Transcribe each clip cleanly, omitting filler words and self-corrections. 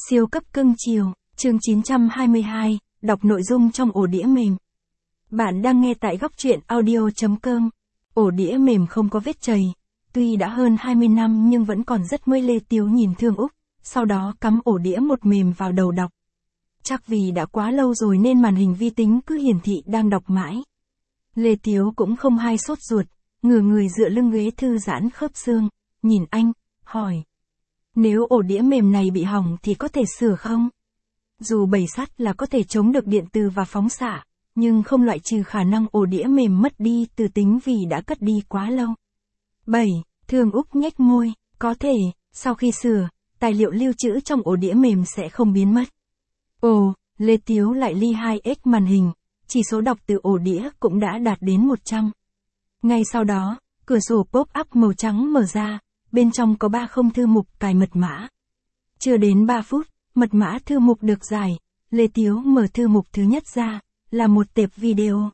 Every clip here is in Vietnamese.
Siêu cấp cưng chiều, chương 922, đọc nội dung trong ổ đĩa mềm. Bạn đang nghe tại góc truyện audio.com. Ổ đĩa mềm không có vết chày. Tuy đã hơn 20 năm nhưng vẫn còn rất mới. Lê Tiếu nhìn Thương Úc, sau đó cắm ổ đĩa một mềm vào đầu đọc. Chắc vì đã quá lâu rồi nên màn hình vi tính cứ hiển thị đang đọc mãi. Lê Tiếu cũng không hay sốt ruột, ngửa người dựa lưng ghế thư giãn khớp xương, nhìn anh, hỏi. Nếu ổ đĩa mềm này bị hỏng thì có thể sửa không? Dù bầy sắt là có thể chống được điện từ và phóng xạ, nhưng không loại trừ khả năng ổ đĩa mềm mất đi từ tính vì đã cất đi quá lâu. 7. Thương Úc nhếch môi, có thể, sau khi sửa, tài liệu lưu trữ trong ổ đĩa mềm sẽ không biến mất. Ồ, Lê Tiếu lại ly 2x màn hình, chỉ số đọc từ ổ đĩa cũng đã đạt đến 100. Ngay sau đó, cửa sổ pop-up màu trắng mở ra, bên trong có 30 thư mục cài mật mã. Chưa đến 3 phút, mật mã thư mục được giải, Lê Tiếu mở thư mục thứ nhất ra, là một tệp video.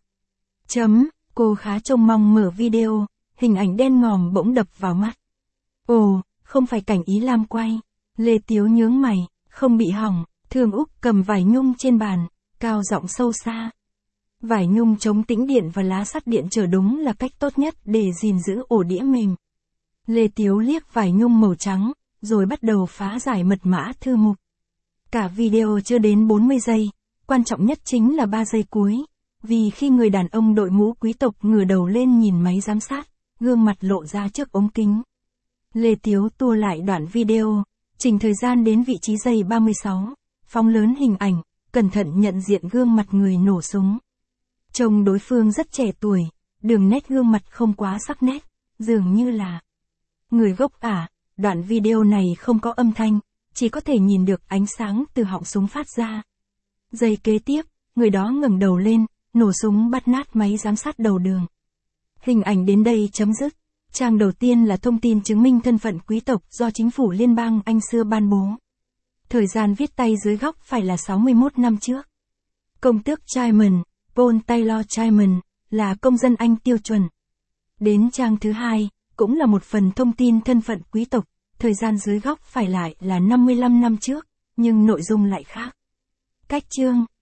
Cô khá trông mong mở video, hình ảnh đen ngòm bỗng đập vào mắt. Ồ, không phải cảnh Ý Lam quay. Lê Tiếu nhướng mày, không bị hỏng. Thương Úc cầm vải nhung trên bàn, cao giọng sâu xa. Vải nhung chống tĩnh điện và lá sắt điện trở đúng là cách tốt nhất để gìn giữ ổ đĩa mềm. Lê Tiếu liếc vải nhung màu trắng, rồi bắt đầu phá giải mật mã thư mục. Cả video chưa đến 40 giây, quan trọng nhất chính là 3 giây cuối, vì khi người đàn ông đội mũ quý tộc ngửa đầu lên nhìn máy giám sát, gương mặt lộ ra trước ống kính. Lê Tiếu tua lại đoạn video, chỉnh thời gian đến vị trí giây 36, phóng lớn hình ảnh, cẩn thận nhận diện gương mặt người nổ súng. Trông đối phương rất trẻ tuổi, đường nét gương mặt không quá sắc nét, dường như là người gốc Ả. Đoạn video này không có âm thanh, chỉ có thể nhìn được ánh sáng từ họng súng phát ra. Giây kế tiếp, người đó ngẩng đầu lên, nổ súng bắt nát máy giám sát đầu đường. Hình ảnh đến đây chấm dứt. Trang đầu tiên là thông tin chứng minh thân phận quý tộc do chính phủ liên bang Anh xưa ban bố. Thời gian viết tay dưới góc phải là 61 năm trước. Công tước Chilman, Paul Taylor Chilman, là công dân Anh tiêu chuẩn. Đến trang thứ hai, cũng là một phần thông tin thân phận quý tộc, thời gian dưới góc phải lại là 55 năm trước, nhưng nội dung lại khác. Cách chương,